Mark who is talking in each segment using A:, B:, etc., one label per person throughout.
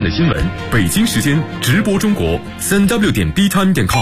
A: 的新闻，北京时间直播中国3w.btime.com。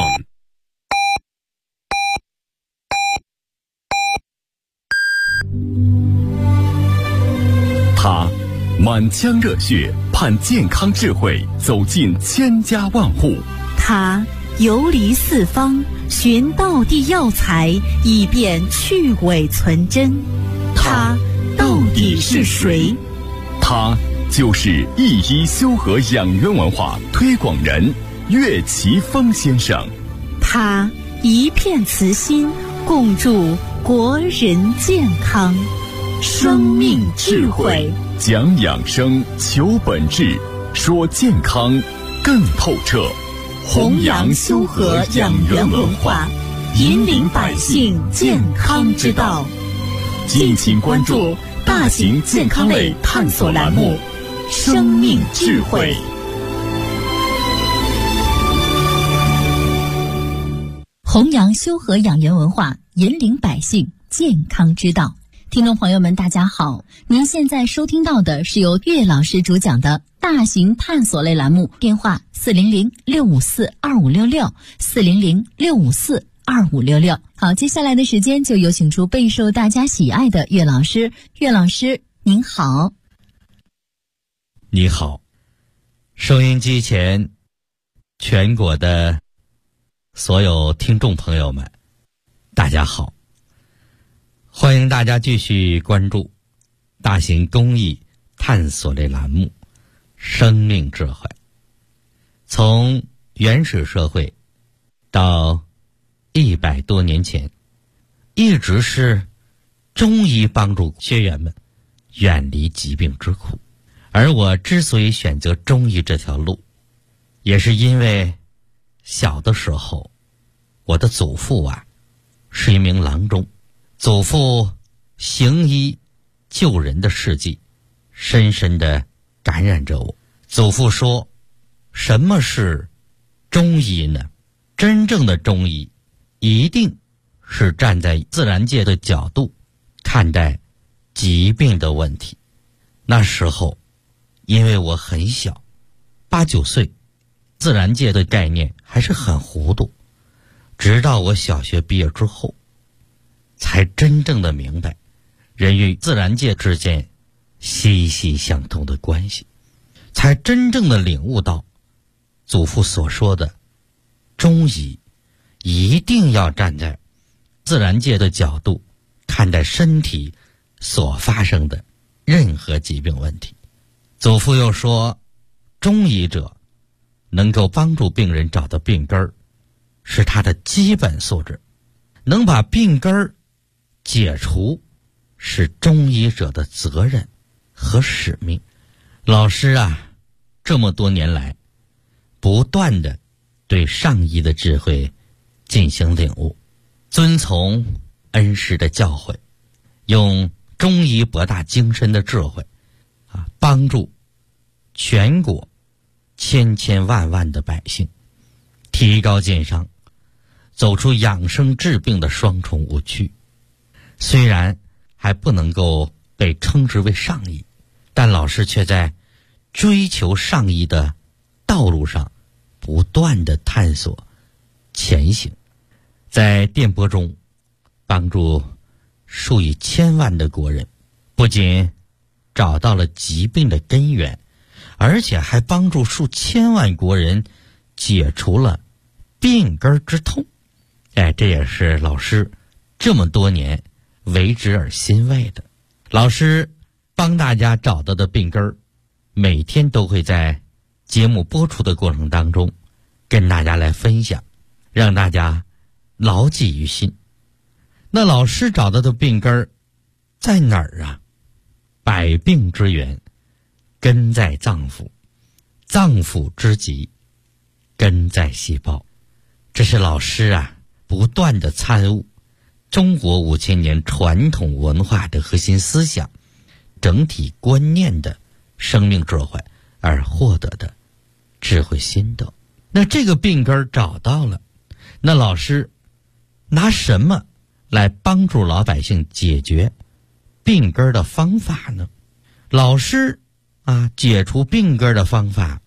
A: 他满腔热血盼健康智慧走进千家万户，
B: 他游离四方寻道地药材，以便去伪存真。他到底是谁？
A: 他就是一医修和养元文化推广人岳奇峰先生。
B: 他一片慈心，共筑国人健康。生命智慧，
A: 讲养生，求本质，说健康更透彻。
B: 弘扬修和养元文化，引领百姓健康之道。敬请关注大型健康类探索栏目《生命智慧》。弘扬修和养元文化，引领百姓健康之道。听众朋友们，大家好，您现在收听到的是由岳老师主讲的大型探索类栏目，电话400-654-2566，400-654-2566。好，接下来的时间就有请出备受大家喜爱的岳老师。岳老师您好。
C: 你好，收音机前全国的所有听众朋友们，大家好，欢迎大家继续关注大型公益探索类栏目《生命智慧》。从原始社会到100多年前，一直是中医帮助学员们远离疾病之苦。而我之所以选择中医这条路，也是因为小的时候我的祖父是一名郎中，祖父行医救人的事迹深深地感染着我。祖父说，什么是中医呢？真正的中医一定是站在自然界的角度看待疾病的问题。那时候因为我很小，8、9岁，自然界的概念还是很糊涂，直到我小学毕业之后才真正的明白人与自然界之间息息相通的关系，才真正的领悟到祖父所说的中医一定要站在自然界的角度看待身体所发生的任何疾病问题。祖父又说，中医者能够帮助病人找到病根儿，是他的基本素质，能把病根儿解除是中医者的责任和使命。老师这么多年来不断地对上医的智慧进行领悟，遵从恩师的教诲，用中医博大精深的智慧帮助全国千千万万的百姓提高健康，走出养生治病的双重误区。虽然还不能够被称之为上医，但老师却在追求上医的道路上不断地探索前行，在电波中帮助数以千万的国人，不仅找到了疾病的根源，而且还帮助数千万国人解除了病根之痛。这也是老师这么多年为之而欣慰的。老师帮大家找到的病根，每天都会在节目播出的过程当中跟大家来分享，让大家牢记于心。那老师找到的病根在哪儿百病之源根在脏腑，脏腑之疾根在细胞。这是老师不断的参悟中国5000年传统文化的核心思想、整体观念的生命智慧而获得的智慧心得。那这个病根找到了，那老师拿什么来帮助老百姓解决病根的方法呢？老师解除病根的方法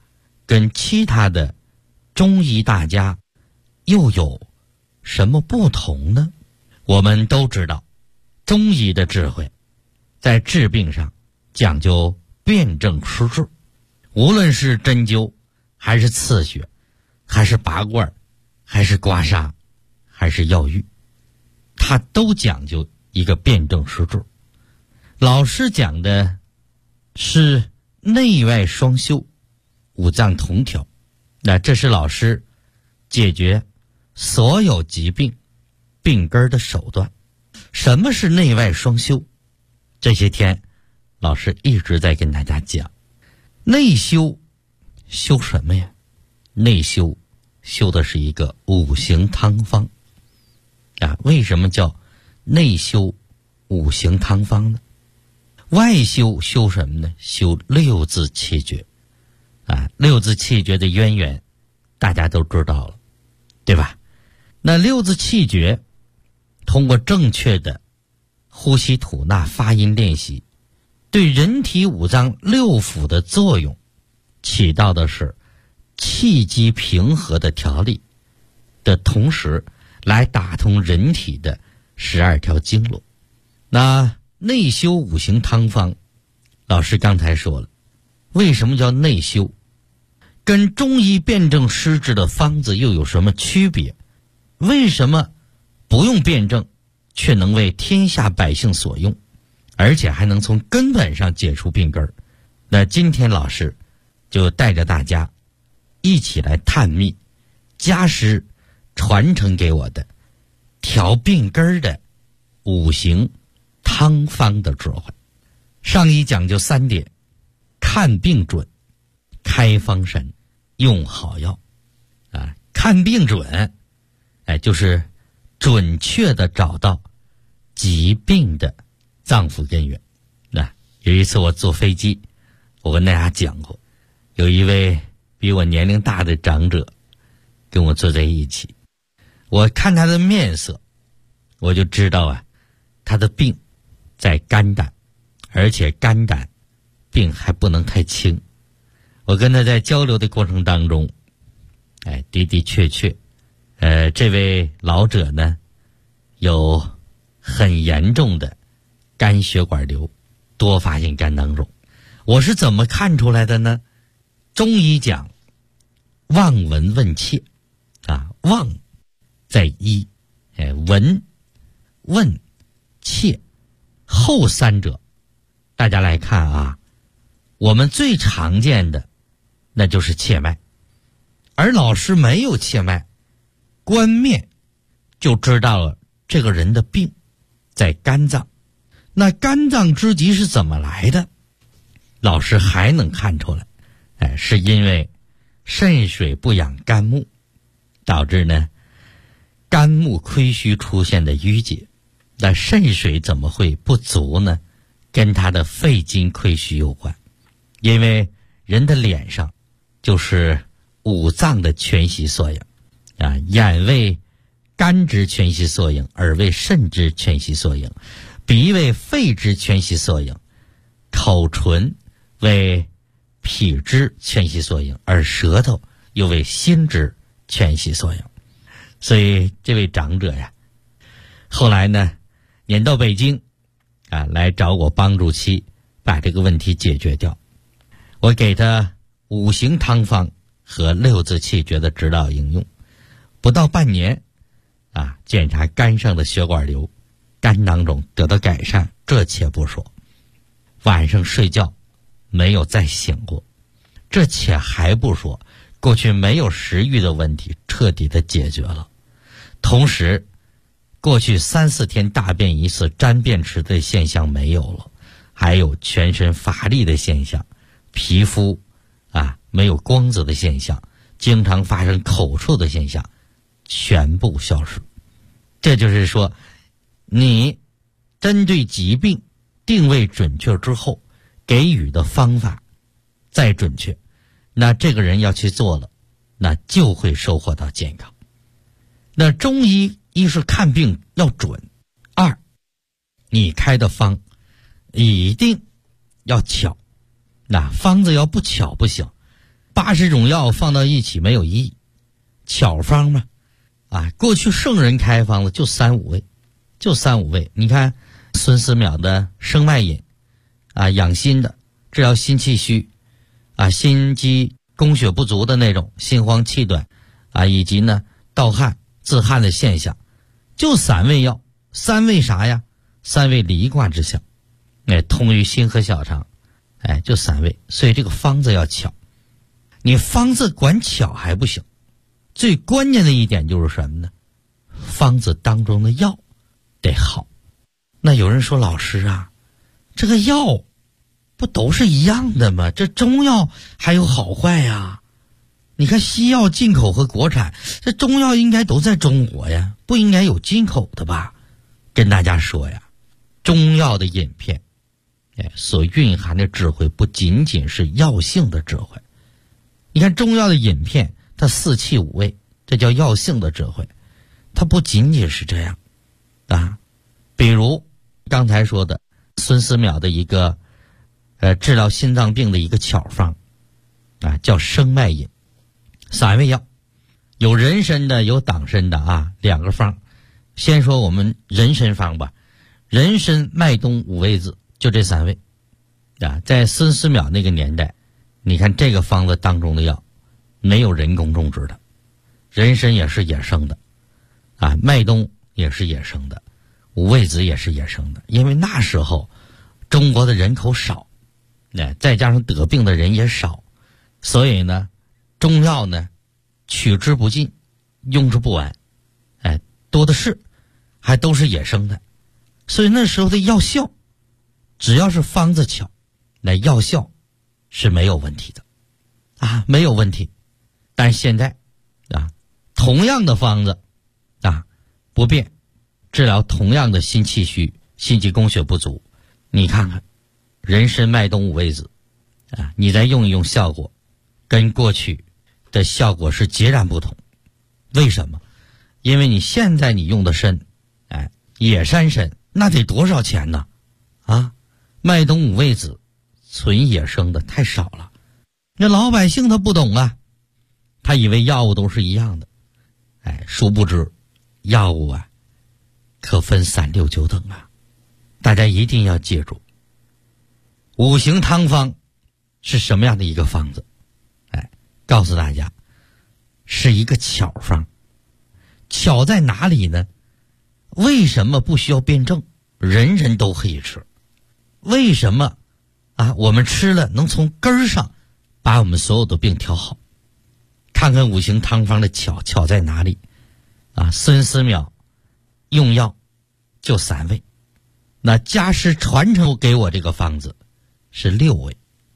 C: 跟其他的中医大家又有什么不同呢？我们都知道，中医的智慧在治病上讲究辨证施治，无论是针灸还是刺血还是拔罐还是刮痧还是药浴，它都讲究一个辨证施治。老师讲的是内外双修，五脏同调，那这是老师解决所有疾病病根的手段。什么是内外双修？这些天老师一直在跟大家讲，内修修什么呀？内修修的是一个五行汤方啊。为什么叫内修五行汤方呢？外修修什么呢？修六字气诀啊。六字气诀的渊源大家都知道了，对吧？那六字气诀通过正确的呼吸吐纳发音练习，对人体五脏六腑的作用起到的是气机平和的调理的同时，来打通人体的12条经络。那内修五行汤方，老师刚才说了，为什么叫内修？跟中医辨证施治的方子又有什么区别？为什么不用辨证却能为天下百姓所用，而且还能从根本上解除病根？那今天老师就带着大家一起来探秘家师传承给我的调病根的五行汤方的智慧。上医讲究3点：看病准，开方神，用好药啊。看病准，就是准确的找到疾病的脏腑根源。那有一次我坐飞机，我跟大家讲过，有一位比我年龄大的长者跟我坐在一起，我看他的面色，我就知道啊，他的病在肝胆，而且肝胆病还不能太轻。我跟他在交流的过程当中，的的确确，这位老者呢，有很严重的肝血管瘤，多发性肝囊肿。我是怎么看出来的呢？中医讲望闻问切啊，望在一，闻问切，后三者大家来看啊，我们最常见的那就是切脉，而老师没有切脉，观面就知道了这个人的病在肝脏。那肝脏之疾是怎么来的？老师还能看出来，是因为肾水不养肝木，导致呢肝木亏虚出现的淤结。那肾水怎么会不足呢？跟他的肺经亏虚有关。因为人的脸上就是五脏的全息缩影啊，眼为肝之全息缩影，耳为肾之全息缩影，鼻为肺之全息缩影，口唇为脾之全息缩影，而舌头又为心之全息缩影。所以这位长者呀，后来呢撵到北京啊，来找我帮助其把这个问题解决掉。我给他五行汤方和六字气诀的指导应用，不到半年啊，检查肝上的血管瘤、肝囊肿得到改善，这且不说，晚上睡觉没有再醒过，这且还不说，过去没有食欲的问题彻底的解决了。同时过去3、4天大便一次、沾便池的现象没有了，还有全身乏力的现象，皮肤没有光泽的现象，经常发生口臭的现象，全部消失。这就是说，你针对疾病定位准确之后，给予的方法再准确，那这个人要去做了，那就会收获到健康。那中医一是看病要准，二你开的方一定要巧，那方子要不巧不行。 80种药放到一起没有意义，巧方嘛，过去圣人开方子就3-5味，你看孙思邈的生脉饮，养心的，治疗心气虚，心肌供血不足的那种心慌气短，以及呢盗汗自汗的现象，就3味药，3味啥呀？3味离卦之象，通于心和小肠，就3味，所以这个方子要巧。你方子管巧还不行，最关键的一点就是什么呢？方子当中的药得好。那有人说，老师啊，这个药不都是一样的吗？这中药还有好坏呀？你看西药进口和国产，这中药应该都在中国呀，不应该有进口的吧？跟大家说呀，中药的饮片，所蕴含的智慧不仅仅是药性的智慧。你看中药的饮片，它4气5味，这叫药性的智慧，它不仅仅是这样比如刚才说的孙思邈的一个治疗心脏病的一个巧方叫生脉饮，3味药，有人参的有党参的2个方。先说我们人参方吧，人参麦冬5味子，就这3味在孙思邈那个年代，你看这个方子当中的药没有人工种植的，人参也是野生的麦冬也是野生的，5味子也是野生的。因为那时候中国的人口少，再加上得病的人也少，所以呢中药呢取之不尽，用之不完，多的是，还都是野生的。所以那时候的药效，只要是方子巧，那药效是没有问题的没有问题。但是现在同样的方子不变治疗同样的心气虚、心肌供血不足，你看看人参麦冬5味子你再用一用，效果跟过去的效果是截然不同。为什么？因为你现在你用的参野山参那得多少钱呢麦冬5味子纯野生的太少了，那老百姓他不懂他以为药物都是一样的，殊不知药物可分3、6、9等大家一定要记住，五行汤方是什么样的一个方子？告诉大家，是一个巧方。巧在哪里呢？为什么不需要辩证？人人都可以吃。为什么我们吃了能从根儿上把我们所有的病调好？看看五行汤方的巧在哪里孙思邈用药就3味，那家师传承给我这个方子是6味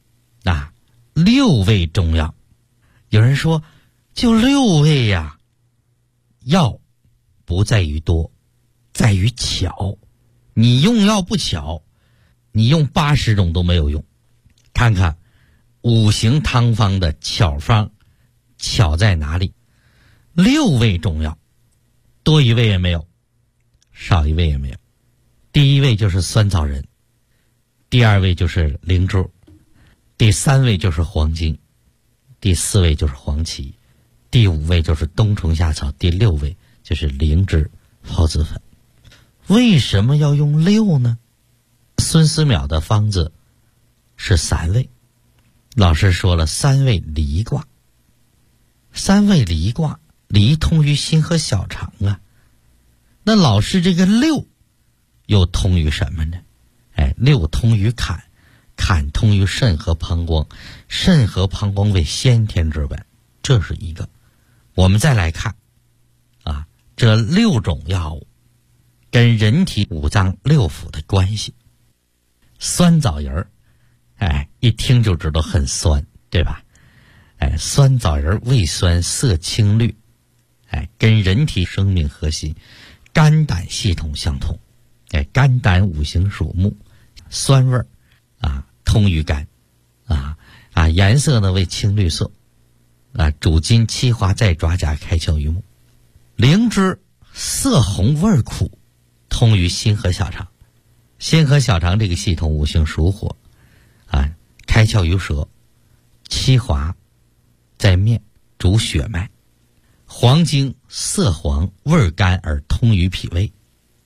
C: 6味中药。有人说就6味呀，药不在于多，在于巧。你用药不巧，你用80种都没有用。看看五行汤方的巧方，巧在哪里？6味中药，多一味也没有，少一味也没有。第1位就是酸枣仁，第2位就是灵芝，第3位就是黄精，第4位就是黄芪，第5位就是冬虫夏草，第6位就是灵芝孢子粉。为什么要用6呢？孙思邈的方子是3味，老师说了3味离卦，3味离卦，离通于心和小肠那老师这个6又通于什么呢？6通于坎，坎通于肾和膀胱，肾和膀胱为先天之本，这是一个。我们再来看这6种药物跟人体5脏6腑的关系。酸枣仁一听就知道很酸，对吧？酸枣仁味酸色青绿，跟人体生命核心肝胆系统相通。肝胆五行属木，酸味通于肝颜色呢为青绿色主筋气化在爪甲，开窍于目。灵芝色红味苦，通于心和小肠。心和小肠这个系统五行属火开窍于舌，气滑在面，主血脉。黄精色黄，味甘而通于脾胃。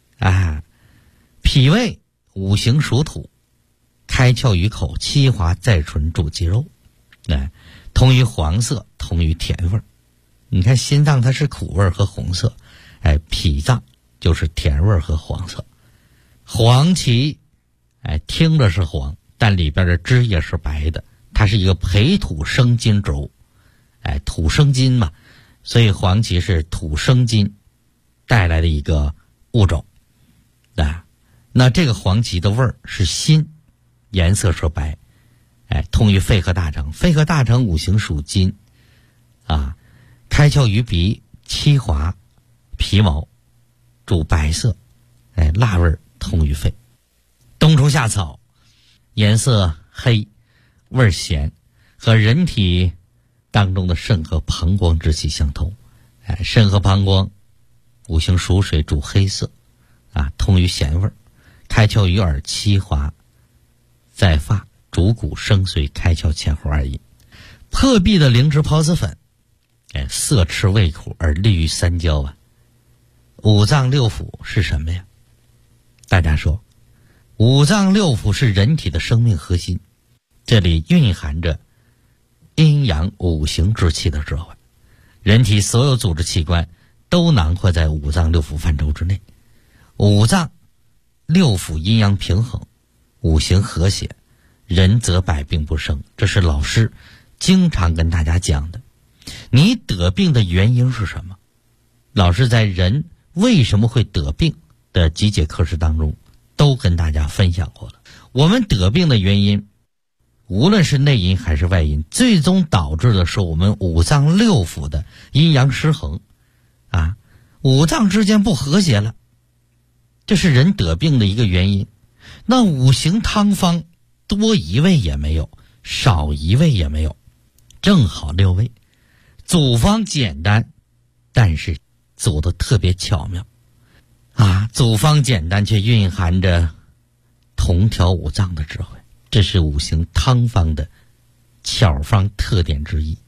C: 脾胃五行属土，开窍于口，七华在唇，主肌肉。通于黄色，通于甜味。你看心脏它是苦味和红色，脾脏就是甜味和黄色。黄芪，听着是黄，但里边的汁液是白的，它是一个培土生金轴，土生金嘛，所以黄芪是土生金带来的一个物种。那这个黄芪的味儿是辛，颜色是白，通于肺和大肠。肺和大肠五行属金，开窍于鼻，七华皮毛，主白色，辣味通于肺。冬虫夏草颜色黑，味咸，和人体当中的肾和膀胱之气相同。肾和膀胱五行属水，主黑色，通于咸味。开窍于耳，七华在发，主骨生髓，开窍前后而饮。破壁的灵芝孢子粉，色赤味苦而利于三焦。五脏六腑是什么呀？大家说，五脏六腑是人体的生命核心，这里蕴含着阴阳五行之气的智慧。人体所有组织器官都囊括在五脏六腑范畴之内。五脏六腑阴阳平衡，五行和谐，人则百病不生。这是老师经常跟大家讲的。你得病的原因是什么？老师在人为什么会得病的几节课时当中都跟大家分享过了。我们得病的原因，无论是内因还是外因，最终导致的是我们五脏六腑的阴阳失衡，五脏之间不和谐了，这是人得病的一个原因。那五行汤方多一味也没有，少一味也没有，正好6味。组方简单，但是组得特别巧妙组方简单，却蕴含着同调五脏的智慧，这是五行汤方的巧方特点之一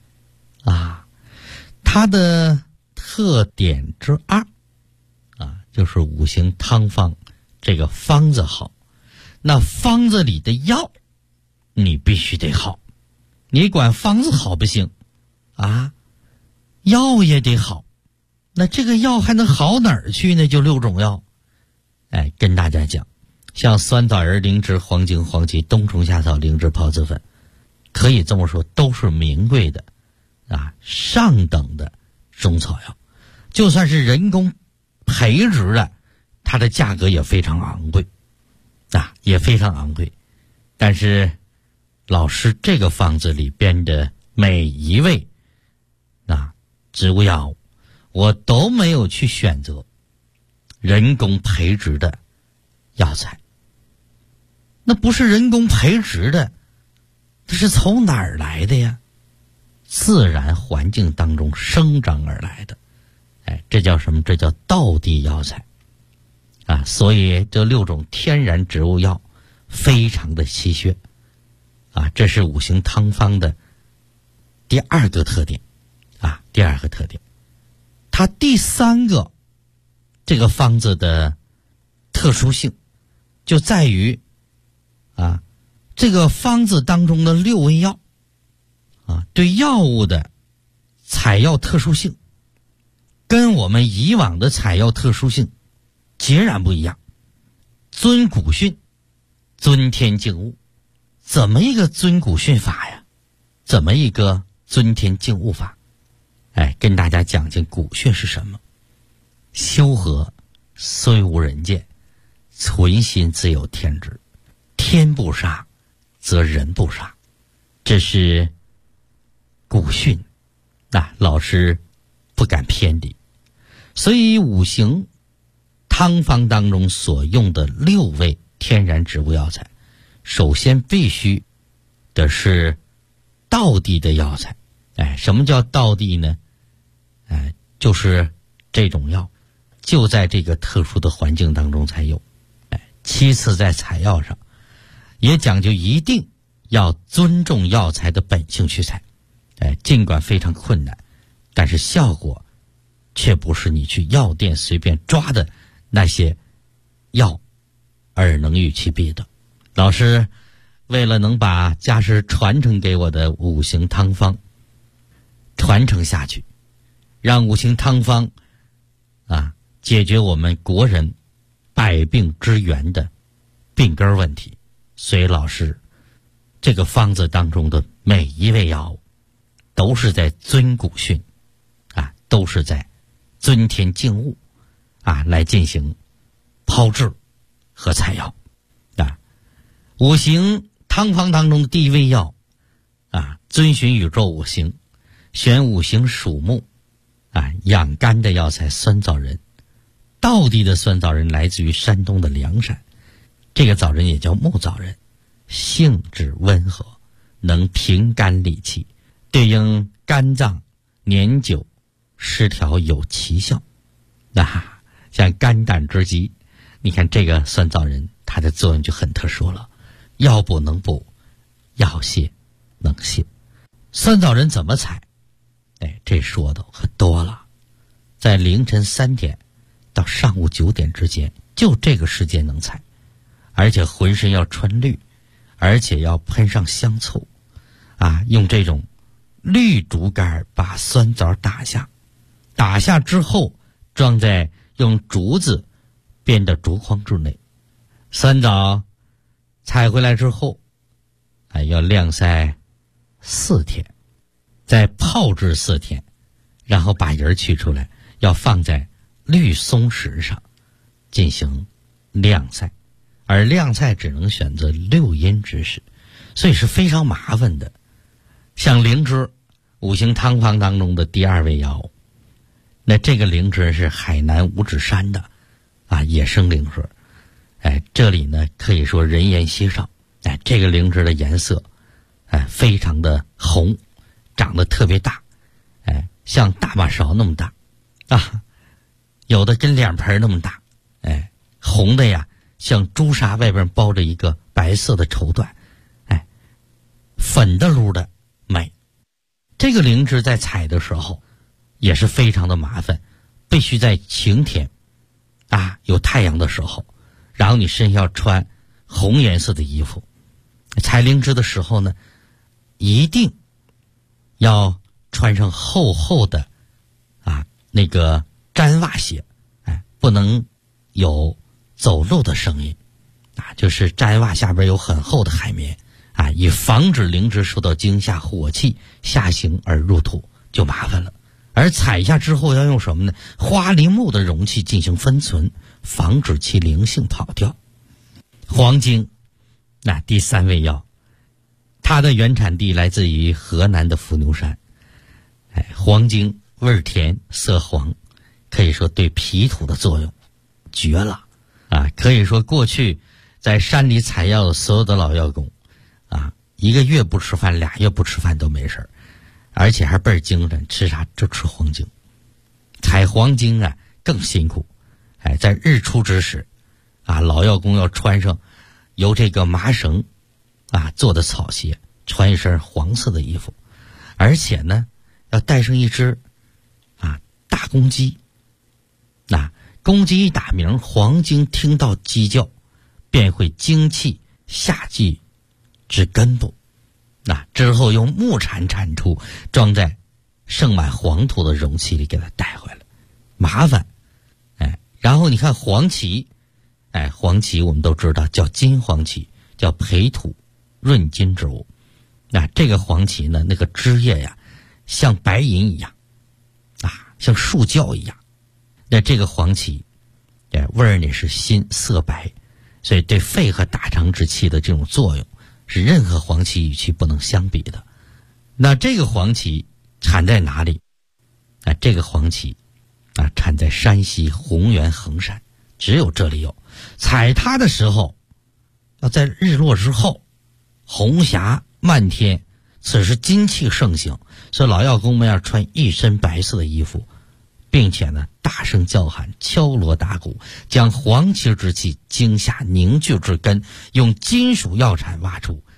C: 它的特点之二就是五行汤方这个方子好。那方子里的药你必须得好，你管方子好不行药也得好。那这个药还能好哪儿去呢？就6种药，跟大家讲，像酸枣仁、灵芝、黄精、黄芪、冬虫夏草、灵芝孢子粉，可以这么说，都是名贵的上等的中草药。就算是人工培植的，它的价格也非常昂贵也非常昂贵。但是老师这个方子里边的每一味植物药物，我都没有去选择人工培植的药材。那不是人工培植的，这是从哪儿来的呀？自然环境当中生长而来的。这叫什么？这叫道地药材所以这6种天然植物药非常的稀缺这是五行汤方的第2个特点第2个特点。它第3个这个方子的特殊性就在于这个方子当中的6味药对药物的采药特殊性跟我们以往的采药特殊性截然不一样。遵古训，遵天敬物。怎么一个遵古训法呀？怎么一个遵天敬物法？跟大家讲讲古训是什么。修和虽无人见，存心自有天知。天不杀，则人不杀。这是古训老师不敢偏离。所以五行汤方当中所用的6味天然植物药材，首先必须的是道地的药材。什么叫道地呢？就是这种药就在这个特殊的环境当中才有。其次在采药上也讲究一定要尊重药材的本性去采。 尽管非常困难，但是效果却不是你去药店随便抓的那些药而能与其比的。老师为了能把家师传承给我的五行汤方传承下去，让五行汤方解决我们国人百病之源的病根问题，所以老师这个方子当中的每一味药物都是在遵古训都是在遵天敬物来进行炮制和采药五行汤方当中的第一味药遵循宇宙五行，选五行属木养肝的药材酸枣仁。道地的酸枣仁来自于山东的凉山，这个枣仁也叫木枣仁，性质温和，能平肝理气，对应肝脏年久失调有奇效。像肝胆之疾，你看这个酸枣仁它的作用就很特殊了，药补能补，药泻能泻。酸枣仁怎么采？这说的可多了，在凌晨3点到上午9点之间，就这个时间能采，而且浑身要穿绿，而且要喷上香醋用这种绿竹竿把酸枣打下之后装在用竹子编的竹筐之内。酸枣采回来之后要晾晒4天，再泡制4天，然后把仁取出来，要放在绿松石上进行晾晒，而晾晒只能选择6阴之时，所以是非常麻烦的。像灵芝，五行汤方当中的第2味药物，那这个灵芝是海南五指山的野生灵芝，这里呢可以说人烟稀少，这个灵芝的颜色非常的红，长得特别大，像大马勺那么大有的跟脸盆那么大，红的呀像朱砂外边包着一个白色的绸缎，粉的噜的美。这个灵芝在采的时候也是非常的麻烦，必须在晴天有太阳的时候，然后你身上要穿红颜色的衣服。采灵芝的时候呢，一定要穿上厚厚的那个毡袜鞋，不能有走路的声音就是毡袜下边有很厚的海绵以防止灵芝受到惊吓火气下行而入土，就麻烦了。而采下之后要用什么呢？花梨木的容器进行分存，防止其灵性跑掉。黄精，第3味药，它的原产地来自于河南的伏牛山。黄精味儿甜色黄，可以说对脾土的作用绝了可以说过去在山里采药的所有的老药工1个月不吃饭2月不吃饭都没事，而且还倍儿精神，吃啥就吃黄精。采黄精更辛苦，在日出之时老药工要穿上由这个麻绳做的草鞋，穿一身黄色的衣服，而且呢要带上一只大公鸡。公鸡一打鸣，黄精听到鸡叫便会精气下济之根部，之后用木铲铲出，装在盛满黄土的容器里给它带回来，麻烦。然后你看黄芪，黄芪我们都知道叫金黄芪，叫培土润筋之物。这个黄芪呢，那个枝叶呀像白银一样像树胶一样。那这个黄芪味儿呢是新色白，所以对肺和大肠之气的这种作用是任何黄芪与其不能相比的。那这个黄芪产在哪里？这个黄芪产在山西红原衡山，只有这里有。采它的时候要在日落之后，红霞漫天，此时金气盛行，所以老药工们要穿一身白色的衣服，并且呢大声叫喊，敲锣打鼓，将黄芪之气惊下凝聚至根，用金属药铲挖出，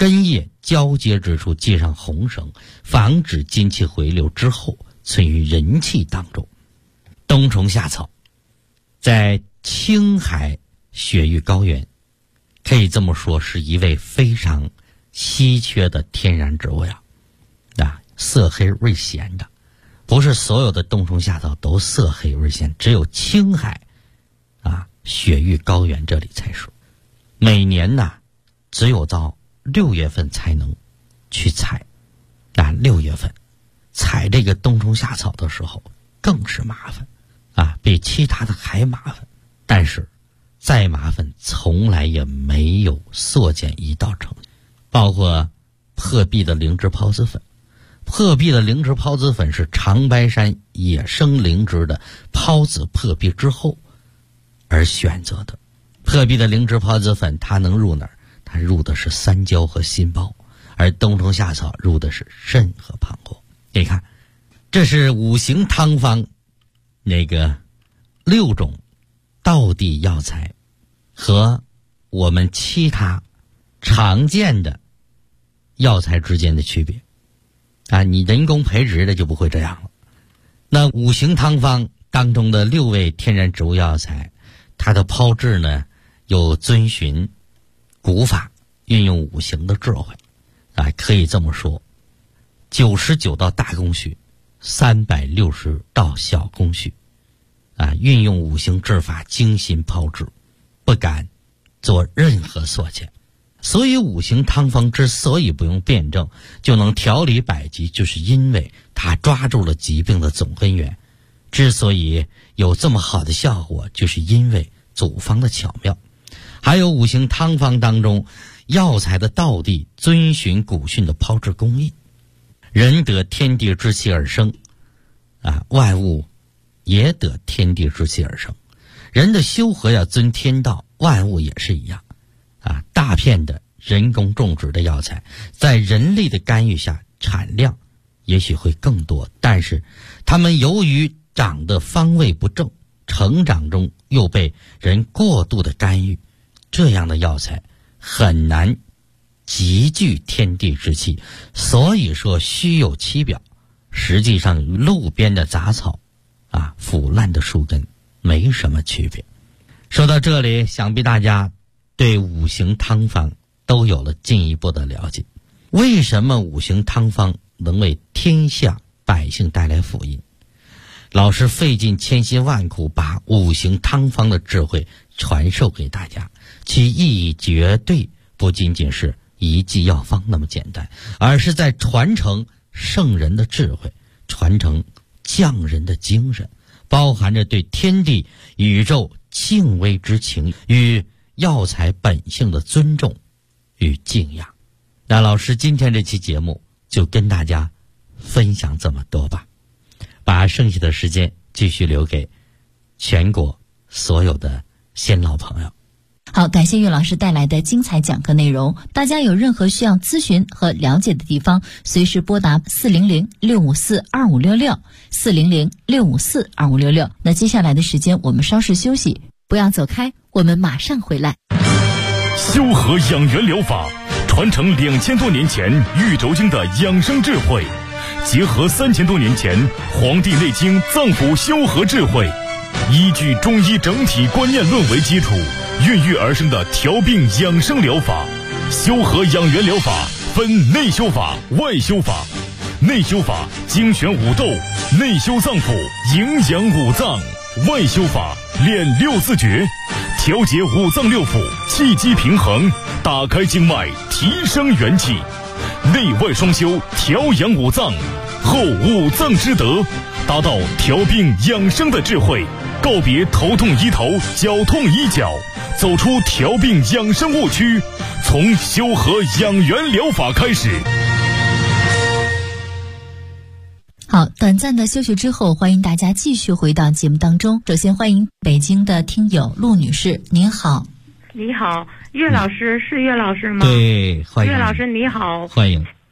C: 根叶交接之处系上红绳，防止精气回流之后存于人气当中。冬虫夏草在青海雪域高原可以这么说是一味非常稀缺的天然植物呀，色黑味咸的，不是所有的冬虫夏草都色黑味咸，只有青海雪域高原这里才是。每年只有到6月份才能去采，6月份采这个冬虫夏草的时候更是麻烦比其他的还麻烦，但是再麻烦从来也没有缩减一道成绩。包括破壁的灵芝孢子粉，破壁的灵芝孢子粉是长白山野生灵芝的孢子破壁之后而选择的。破壁的灵芝孢子粉它能入哪儿？它入的是三焦和心包，而冬虫夏草入的是肾和膀胱。你看，这是五行汤方那个6种道地药材和我们其他常见的药材之间的区别你人工培植的就不会这样了。那五行汤方当中的6味天然植物药材，它的炮制呢有遵循古法，运用五行的智慧可以这么说，99道大工序，360道小工序运用五行制法精心炮制，不敢做任何缩减。所以五行汤方之所以不用辩证就能调理百疾，就是因为它抓住了疾病的总根源。之所以有这么好的效果，就是因为组方的巧妙。还有五行汤方当中药材的道地遵循古训的炮制工艺。人得天地之气而生万物也得天地之气而生。人的修和要遵天道，万物也是一样大片的人工种植的药材在人力的干预下产量也许会更多，但是它们由于长的方位不正，成长中又被人过度的干预，这样的药材很难集聚天地之气。所以说虚有其表，实际上与路边的杂草腐烂的树根没什么区别。说到这里，想必大家对五行汤方都有了进一步的了解。为什么五行汤方能为天下百姓带来福音？老师费尽千辛万苦把五行汤方的智慧传授给大家，其意义绝对不仅仅是一剂药方那么简单，而是在传承圣人的智慧，传承匠人的精神，包含着对天地宇宙敬畏之情与药材本性的尊重与敬仰。那老师今天这期节目就跟大家分享这么多吧，把剩下的时间继续留给全国所有的先老朋友。
B: 好，感谢岳老师带来的精彩讲课内容。大家有任何需要咨询和了解的地方，随时拨打400-654-2566 400-654-2566。那接下来的时间我们稍事休息，不要走开，我们马上回来。
A: 修和养元疗法传承2000多年前玉轴经的养生智慧，结合3000多年前《黄帝内经》脏腑修和智慧，依据中医整体观念论为基础，孕育而生的调病养生疗法。修和养元疗法分内修法、外修法。内修法精选五斗，内修脏腑，营养五脏；外修法练六字诀，调节五脏六腑，气机平衡，打开经脉，提升元气。内外双修，调养五脏，后五脏之德，达到调病养生的智慧。告别头痛医头，脚痛医脚，走出调病养生误区，从修和养元疗法开始。
B: 好，短暂的休息之后，欢迎大家继续回到节目当中。首先欢迎北京的听友陆女士，您好。
D: 你好，岳老师是岳老师吗？
C: 对，欢迎
D: 岳老师，你好。
C: 欢迎。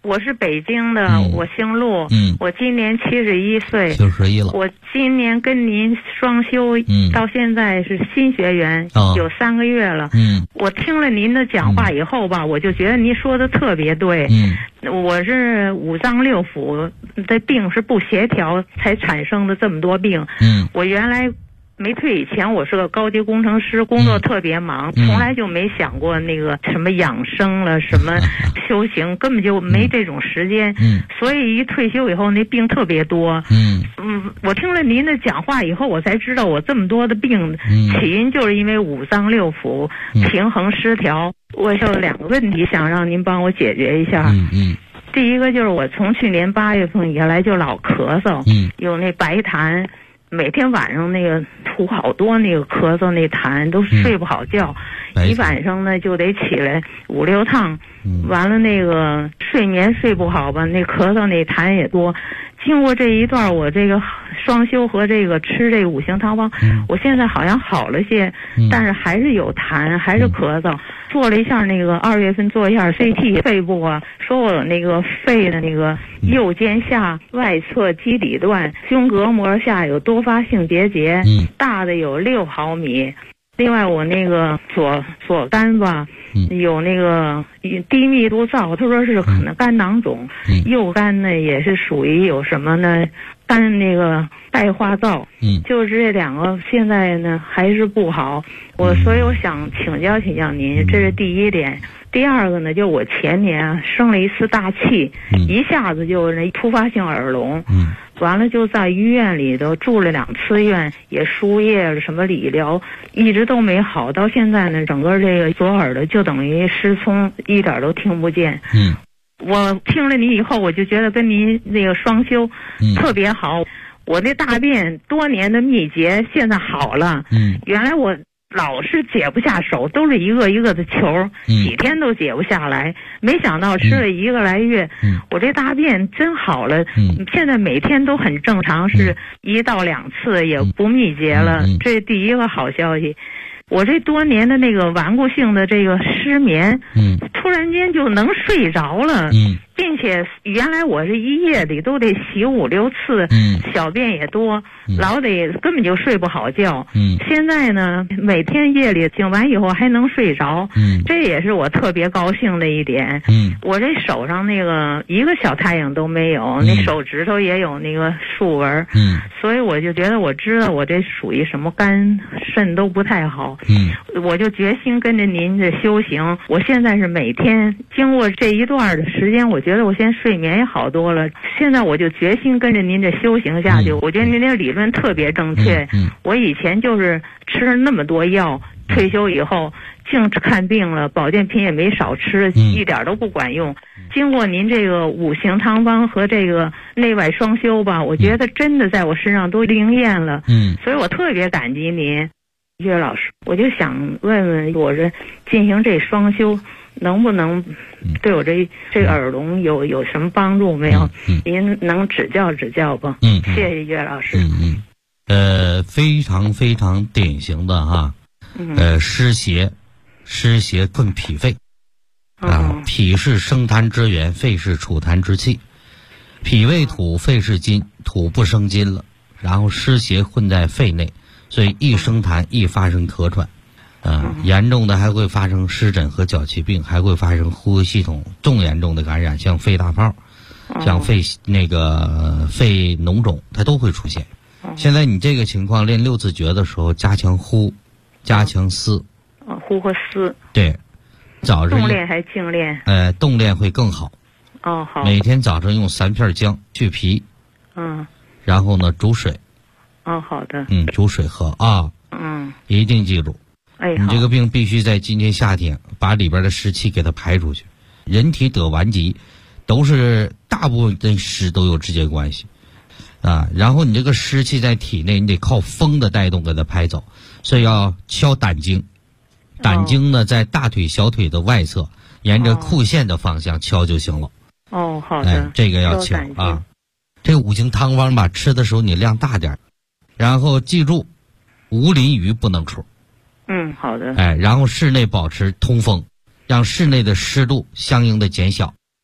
D: 我是北京的，我姓陆，我今年71岁
C: ，71了。
D: 我今年跟您双休，到现在是新学员，有3个月了。我听了您的讲话以后吧，我就觉得您说的特别对。我是五脏六腑的病是不协调才产生的这么多病。我原来没退以前，我是个高级工程师，工作特别忙，从来就没想过那个什么养生了，什么修行，根本就没这种时间。所以一退休以后，那病特别多。我听了您的讲话以后，我才知道我这么多的病，起因就是因为五脏六腑平衡失调。我有2个问题想让您帮我解决一下。第一个就是我从去年8月份以来就老咳嗽，有那白痰。每天晚上那个吐好多那个咳嗽那痰，都睡不好觉，一晚上呢就得起来5、6趟，完了那个睡眠睡不好吧，那咳嗽那痰也多。经过这一段我这个双休和这个吃这个5行汤方，我现在好像好了些，但是还是有痰，还是咳嗽。做了一下那个2月份做一下 CT 肺部啊，说我有那个肺的那个右肩下外侧基底段胸膈膜下有多发性结节，大的有6毫米。另外我那个左肝吧，有那个低密度灶，他说是可能肝囊肿。右肝呢也是属于有什么呢？肝那个带化灶。就是这2个现在呢还是不好。所以我想请教您，这是第一点。第二个呢，就我前年生了一次大气，一下子就那突发性耳聋。完了就在医院里头住了2次院，也输液了什么理疗，一直都没好。到现在呢，整个这个左耳朵就等于失聪，一点都听不见。我听了您以后，我就觉得跟您那个双休特别好。我那大便多年的秘结现在好了。原来我老是解不下手，都是一个一个的球，几天都解不下来。没想到吃了1个来月，我这大便真好了。现在每天都很正常，是1到2次，也不秘结了。这第一个好消息。我这多年的那个顽固性的这个失眠，突然间就能睡着了。并且原来我是一夜里都得洗5、6次，小便也多，老得根本就睡不好觉。现在呢，每天夜里醒完以后还能睡着，这也是我特别高兴的一点。我这手上那个一个小太阳都没有，那手指头也有那个竖纹。所以我就觉得我知道我这属于什么肝肾都不太好。我就决心跟着您的修行。我现在是每天经过这一段的时间，我觉得我现在睡眠也好多了。现在我就决心跟着您这修行下去。我觉得您这理论特别正确。我以前就是吃了那么多药，退休以后净看病了，保健品也没少吃，一点都不管用。经过您这个5行汤方和这个内外双修吧，我觉得真的在我身上都灵验了。所以我特别感激您，岳老师。我就想问问，我这进行这双修能不能对我这个耳聋有什么帮助没有？您能指教指教不？谢谢岳老师。
C: 非常非常典型的哈，湿邪困脾肺啊，脾是生痰之源，肺是储痰之器，脾为土，肺是金，土不生金了，然后湿邪混在肺内，所以易生痰，易发生咳喘。严重的还会发生湿疹和脚气病，还会发生呼吸系统严重的感染，像肺大泡，像肺肺脓肿，它都会出现。现在你这个情况练6字诀的时候，加强呼，加强思。
D: 呼和思。对，
C: 早上
D: 动练还是静练？
C: 动练会更好。
D: 好。
C: 每天早上用3片姜去皮。然后呢，煮水。
D: 好的。
C: 煮水喝啊。一定记住。你这个病必须在今年夏天把里边的湿气给它排出去。人体得顽疾，都是大部分跟湿都有直接关系啊。然后你这个湿气在体内，你得靠风的带动给它排走，所以要敲胆经。胆经呢，在大腿、小腿的外侧，沿着裤线的方向敲就行了。
D: 好的。
C: 这个要敲啊。这5行汤方吧，吃的时候你量大点，然后记住，无淋雨不能出。
D: 好的。
C: 然后室内保持通风，让室内的湿度相应的减小，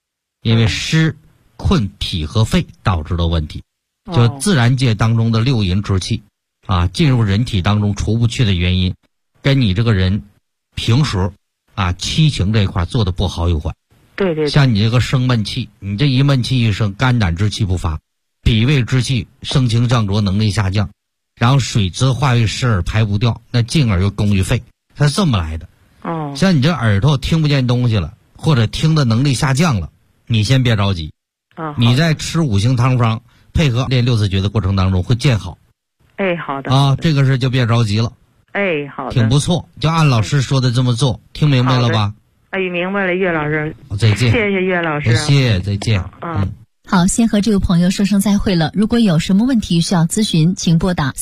C: 因为湿困脾和肺导致的问题。就自然界当中的六淫之气啊，进入人体当中除不去的原因，跟你这个人平时啊七情这一块做的不好有关。
D: 对对。
C: 像你这个生闷气，你这一闷气一生，肝胆之气不发，脾胃之气升清降浊能力下降，然后水滋化为湿而排不掉，那进而又攻于肺，它是这么来的。像你这耳朵听不见东西了，或者听的能力下降了，你先别着急。你在吃五行汤方配合练六字诀的过程当中会见好。
D: 哎，好的。
C: 啊，这个事就别着急了。
D: 哎，好的。
C: 挺不错，就按老师说的这么做，听明白了吧？
D: 哎，明白了，岳老师。
C: 再见。
D: 谢谢岳老师。
C: 谢谢，再见。
B: 好，先和这位朋友说声再会了。如果有什么问题需要咨询，请拨打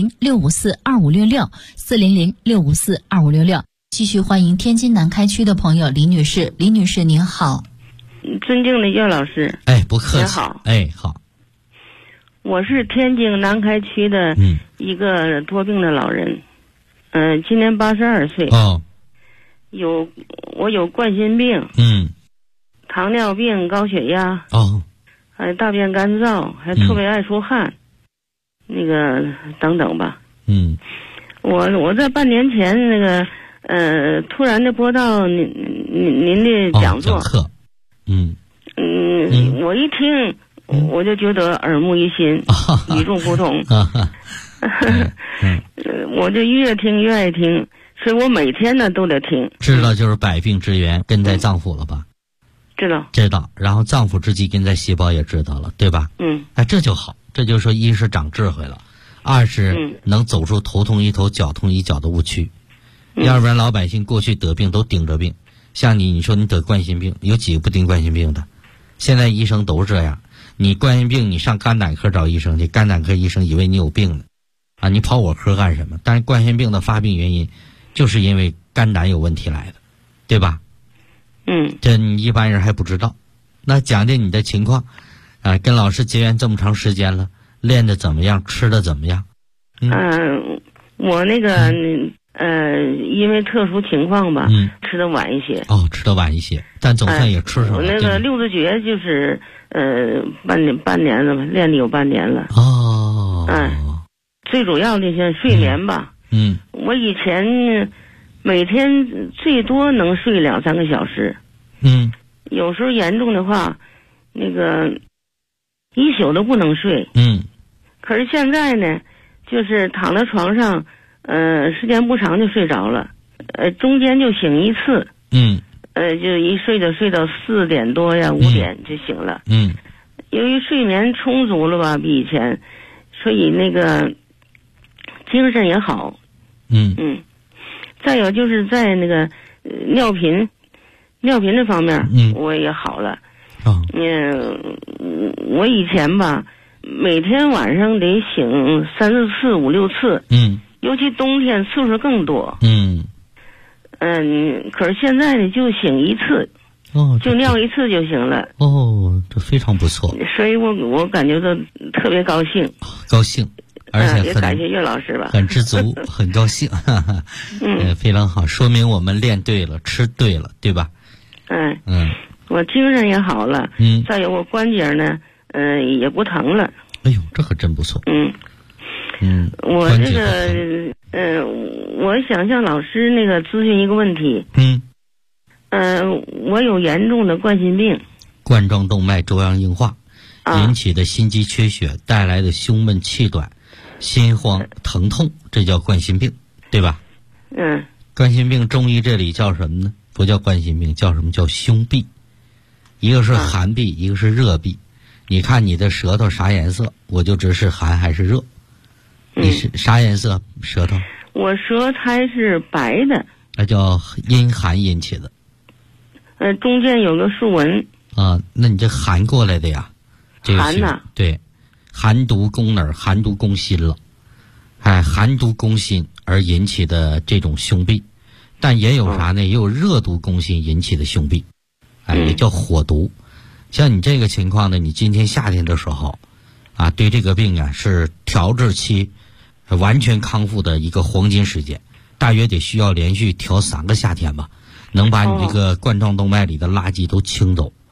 B: 400-654-2566，400-654-2566。继续欢迎天津南开区的朋友李女士。李女士您好。
E: 尊敬的岳老师。
C: 哎，不客气。
E: 您好。
C: 哎，好。
E: 我是天津南开区的一个多病的老人，今年82岁。我有冠心病，糖尿病、高血压，还大便干燥，还特别爱出汗，那个等等吧。我在半年前那个突然的拨到您的讲座，我一听我就觉得耳目一新，与众不同。我就越听越爱听，所以我每天呢都得听。
C: 知道就是百病之源根在脏腑了吧？知道，然后脏腑之基根在细胞也知道了，对吧？哎，这就好，这就说一是长智慧了，二是能走出头痛医头脚痛医脚的误区。要不然老百姓过去得病都顶着病，像你说你得冠心病，有几个不顶冠心病的？现在医生都是这样，你冠心病你上肝胆科找医生去，肝胆科医生以为你有病呢，啊，你跑我科干什么？但是冠心病的发病原因就是因为肝胆有问题来的，对吧？这你一般人还不知道。那讲讲你的情况，跟老师结缘这么长时间了，练的怎么样，吃的怎么样？
E: 我那个因为特殊情况吧，吃的晚一些。
C: 吃的晚一些，但总算也吃上了。
E: 我那个六字诀就是半年了吧，练的有半年了。最主要的像睡眠吧。我以前每天最多能睡2-3个小时。有时候严重的话，那个一宿都不能睡。可是现在呢，就是躺在床上，时间不长就睡着了，中间就醒一次。就一睡就睡到4点多呀，5点就醒了。由于睡眠充足了吧，比以前，所以那个精神也好。再有就是在那个尿频这方面，我也好了。我以前吧，每天晚上得醒3、4次、5、6次。尤其冬天次数更多。可是现在呢，就醒一次。就尿一次就行了。
C: 这非常不错。
E: 所以我感觉到特别高兴。而且也感谢岳老师吧，
C: 很知足，很高兴。非常好，说明我们练对了，吃对了，对吧？
E: 我精神也好了。再有我关节呢，也不疼了。
C: 哎呦，这可真不错。
E: 我这个我想向老师那个咨询一个问题。我有严重的冠心病，
C: 冠状动脉粥样硬化引起的心肌缺血带来的胸闷气短、心慌疼痛，这叫冠心病，对吧？冠心病中医这里叫什么呢？不叫冠心病，叫什么？叫胸痹。一个是寒痹，一个是热痹。你看你的舌头啥颜色，我就知是寒还是热。你是啥颜色舌头？
E: 我舌苔是白的。
C: 那叫阴寒引起的。
E: 中间有个竖纹。
C: 那你这寒过来的呀？这个
E: 寒呐。
C: 对，寒毒攻哪儿？寒毒攻心了。寒毒攻心而引起的这种胸痹，但也有啥呢？也有热毒攻心引起的胸痹，也叫火毒。像你这个情况呢，你今天夏天的时候，对这个病是调治期完全康复的一个黄金时间，大约得需要连续调3个夏天吧，能把你这个冠状动脉里的垃圾都清走。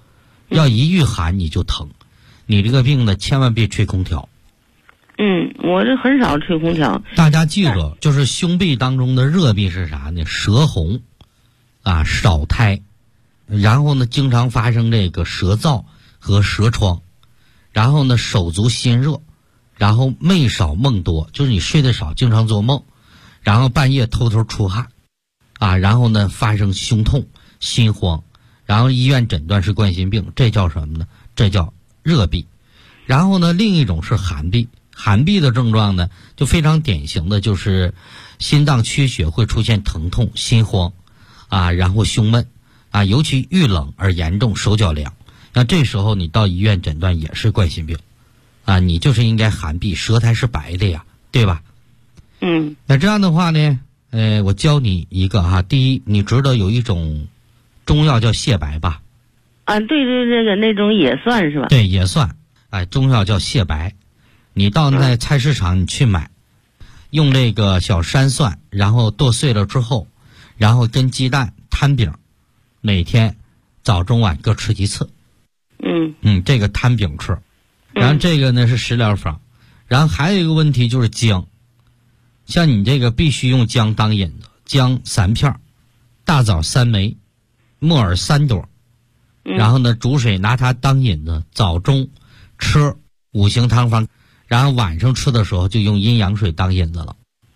C: 要一遇寒你就疼。你这个病呢，千万别吹空调。
E: 我这很少吹空调。
C: 大家记住，就是胸壁当中的热壁是啥呢？舌红啊，少苔，然后呢经常发生这个舌燥和舌疮，然后呢手足心热，然后寐少梦多，就是你睡得少，经常做梦，然后半夜偷偷出汗啊，然后呢发生胸痛心慌，然后医院诊断是冠心病，这叫什么呢？这叫热痹。然后呢另一种是寒痹。寒痹的症状呢就非常典型的就是心脏缺血，会出现疼痛心慌啊，然后胸闷啊，尤其遇冷而严重，手脚凉。那这时候你到医院诊断也是冠心病啊，你就是应该寒痹，舌苔是白的呀，对吧？那这样的话呢我教你一个哈。第一，你知道有一种中药叫泻白吧？
E: 啊，对，这个那种也算是吧？
C: 对，也算。中药叫泻白，你到那菜市场你去买，用这个小山蒜，然后剁碎了之后，然后跟鸡蛋摊饼，每天早中晚各吃一次。这个摊饼吃。然后这个呢是食疗法。然后还有一个问题就是姜，像你这个必须用姜当引子，姜3片，大枣3枚，木耳3朵，然后呢煮水拿它当引子，早中吃5行汤方，然后晚上吃的时候就用阴阳水当引子了。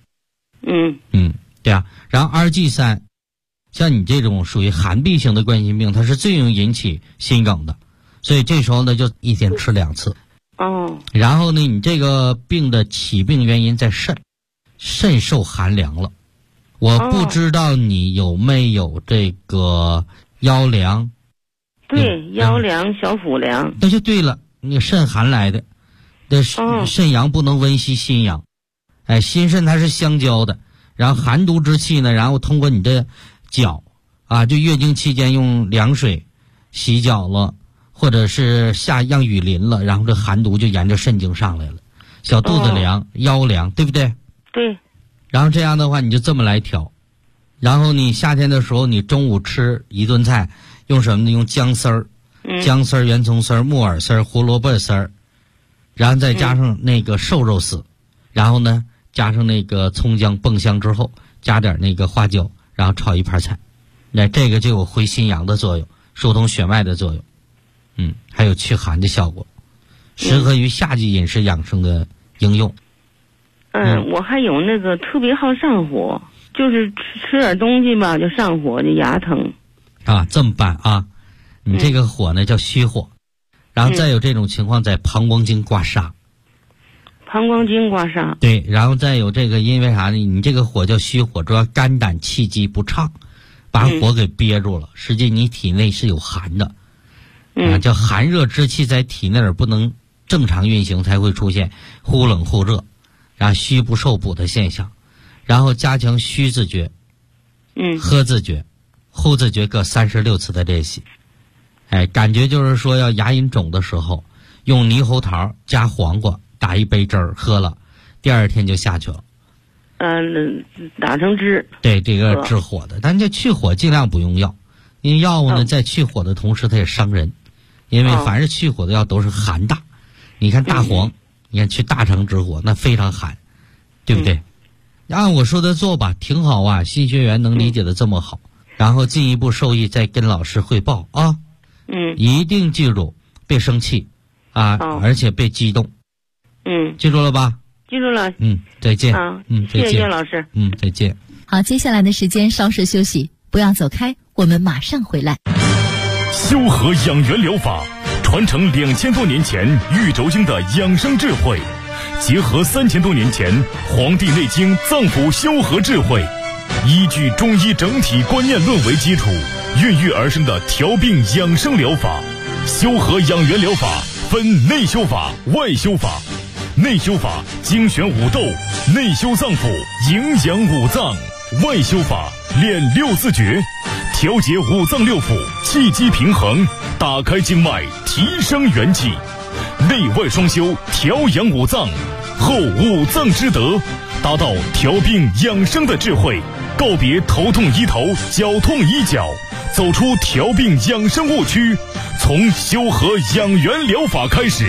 C: 对啊。然后2G3，像你这种属于寒痹型的冠心病，它是最容易引起心梗的，所以这时候呢就一天吃2次。然后呢你这个病的起病原因在肾受寒凉了。我不知道你有没有这个腰凉。
E: 对，腰凉小腹凉。
C: 那就对了，你肾寒来的。肾阳不能温习心阳，心肾它是相交的。然后寒毒之气呢，然后通过你的脚啊，就月经期间用凉水洗脚了，或者是让雨淋了，然后这寒毒就沿着肾经上来了，小肚子凉，腰凉，对不对？
E: 对。
C: 然后这样的话你就这么来调。然后你夏天的时候你中午吃一顿菜用什么呢？用姜丝儿、姜丝儿、圆葱丝儿、木耳丝儿、胡萝卜丝儿，然后再加上那个瘦肉丝，然后呢加上那个葱姜爆香之后，加点那个花椒，然后炒一盘菜。那这个就有回心阳的作用，疏通血脉的作用。还有祛寒的效果，适合于夏季饮食养生的应用。
E: 我还有那个特别好上火，就是吃点东西吧就上火，就牙疼。
C: 这么办啊？你这个火呢叫虚火，然后再有这种情况在膀胱经刮痧。
E: 膀胱经刮痧。对，
C: 然后再有这个，因为啥呢？你这个火叫虚火，主要肝胆气机不畅，把火给憋住了。实际你体内是有寒的。叫寒热之气在体内不能正常运行，才会出现忽冷忽热，然后虚不受补的现象。然后加强虚自觉，喝自觉、呼自觉各36次的练习。感觉就是说要牙龈肿的时候，用猕猴桃加黄瓜打一杯汁儿喝了，第2天就下去了。
E: 打成汁。对，
C: 这个治火的，但这去火尽量不用药，因为药物呢在去火的同时它也伤人。因为凡是去火的药都是寒大，你看大黄，你看去大肠止火那非常寒，对不对？按我说的做吧，挺好啊，新学员能理解的这么好，然后进一步受益再跟老师汇报啊。一定记住，别生气啊，而且别激动。记住了吧？
E: 记住了。
C: 再见。再见，
E: 谢谢老师。
C: 再见。
B: 好，接下来的时间稍事休息，不要走开，我们马上回来。
A: 修和养元疗法传承2000多年前玉轴经的养生智慧，结合3000多年前《黄帝内经》脏腑修和智慧，依据中医整体观念论为基础，孕育而生的调病养生疗法。修和养元疗法分内修法、外修法。内修法精选五斗，内修脏腑，营养五脏；外修法练6字诀，调节五脏六腑，气机平衡，打开经脉，提升元气。内外双修，调养五脏，后五脏之德，达到调病养生的智慧。 告别头痛医头、脚痛医脚，走出调病养生误区，从修和养元疗法开始。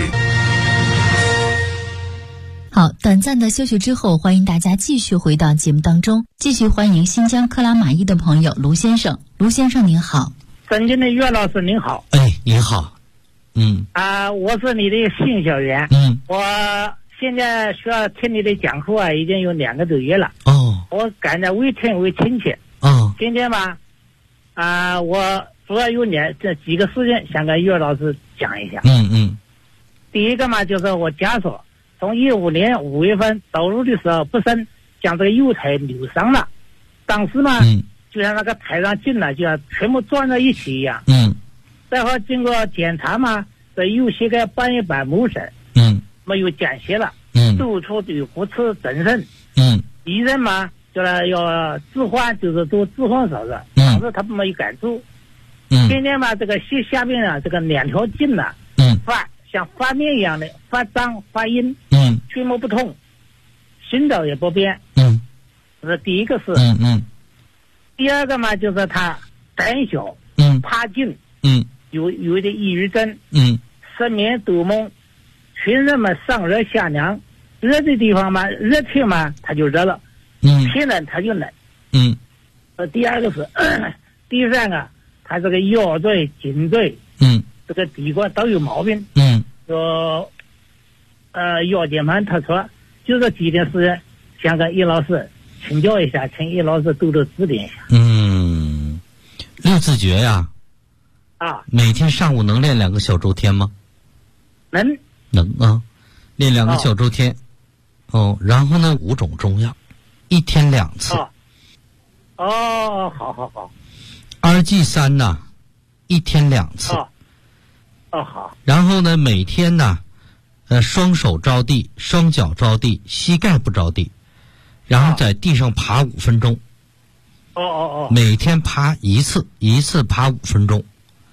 B: 好，短暂的休息之后，欢迎大家继续回到节目当中，继续欢迎新疆克拉玛依的朋友卢先生。卢先生您好。
F: 尊敬的岳老师您好。
C: 哎，您好。
F: 我是你的新学员。我现在需要听你的讲课已经有2个多月了。我感觉为听为亲切。今天吧，我主要有这几个事情想跟岳老师讲一下。第一个嘛，就是我家属从15年5月份走路的时候不慎将这个右腿扭伤了，当时嘛，就像那个台上进了，就像全部撞在一起一样。最后经过检查嘛，这右膝盖半月板磨损，没有见血了，做出有骨刺增生。医生嘛，就是要置换，就是做置换手术，当时他没有敢做。今天嘛，这个膝下边啊，这个2条筋呢，像发面一样的发胀发硬，全部不痛，行走也不便。这是第一个事。第二个嘛，就是他胆小，怕静，有一点抑郁症，失眠多梦，全身嘛上热下凉，热的地方嘛，热天嘛他就热了，天冷他就冷。第二个是，第三个他这个腰椎、颈椎，这个底管都有毛病。腰间盘突出，就这几件事想跟叶老师请教一下，请叶老师多多指点一下。
C: 六字诀呀，每天上午能练2个小周天吗？能啊，练2个小周天。然后呢，5种中药，1天2次。
F: 好。
C: 2G3呢，1天2次。
F: 好。
C: 然后呢，每天呢，双手着地，双脚着地，膝盖不着地，然后在地上爬5分钟。每天爬1次，1次爬5分钟。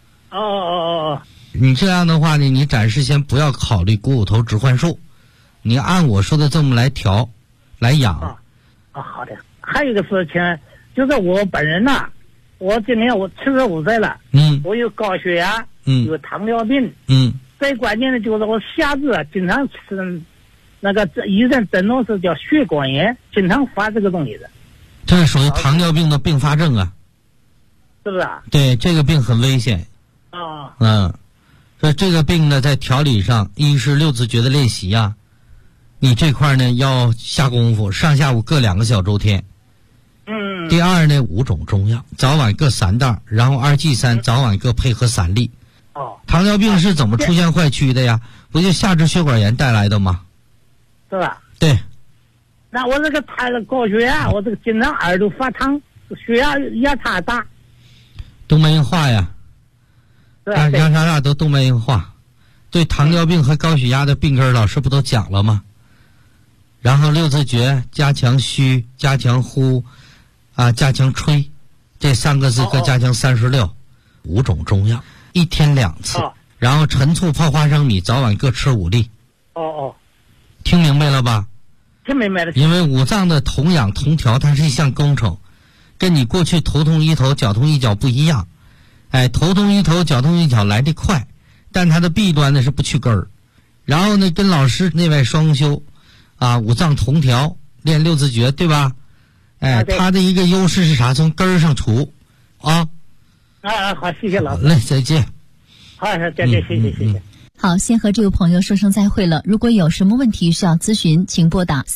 C: 你这样的话呢，你暂时先不要考虑股骨头置换术，你按我说的这么来调，来养。
F: 好的。还有一个事情，就是我本人呐，我今年我75岁了，我有高血压，有糖尿病，最关键的就是我下肢经常是那个医生诊断是叫血管炎，经常发这个东西的。
C: 这是属于糖尿病的并发症啊，
F: 是不是？
C: 对，这个病很危险。所以这个病呢，在调理上，一是六字诀的练习啊，你这块呢要下功夫，上下午各2个小周天。第二呢，5种中药，早晚各3袋，然后2G3早晚各配合3粒。糖尿病是怎么出现坏区的呀？不就下肢血管炎带来的吗？
F: 是吧？
C: 对。
F: 那我这个高血压，我这个经常耳朵发烫，血压差大。
C: 动脉硬化呀，压啥都动脉硬化。对糖尿病和高血压的病根，老师不都讲了吗？然后六字诀，加强虚，加强呼，加强吹，这3个字各加强36，5种中药，1天2次，然后陈醋泡花生米，早晚各吃5粒。听明白了吧？
F: 听明白了。
C: 因为五脏的同养同调，它是一项工程，跟你过去头痛医头、脚痛医脚不一样。头痛医头、脚痛医脚来得快，但它的弊端呢是不去根儿。然后呢，跟老师内外双修，五脏同调，练六字诀，对吧？它的一个优势是啥？从根儿上除。好，
F: 谢谢老师。
C: 来，再见。
F: 好，再见，谢谢。
B: 好，先和这位朋友说声再会了。如果有什么问题需要咨询，请拨打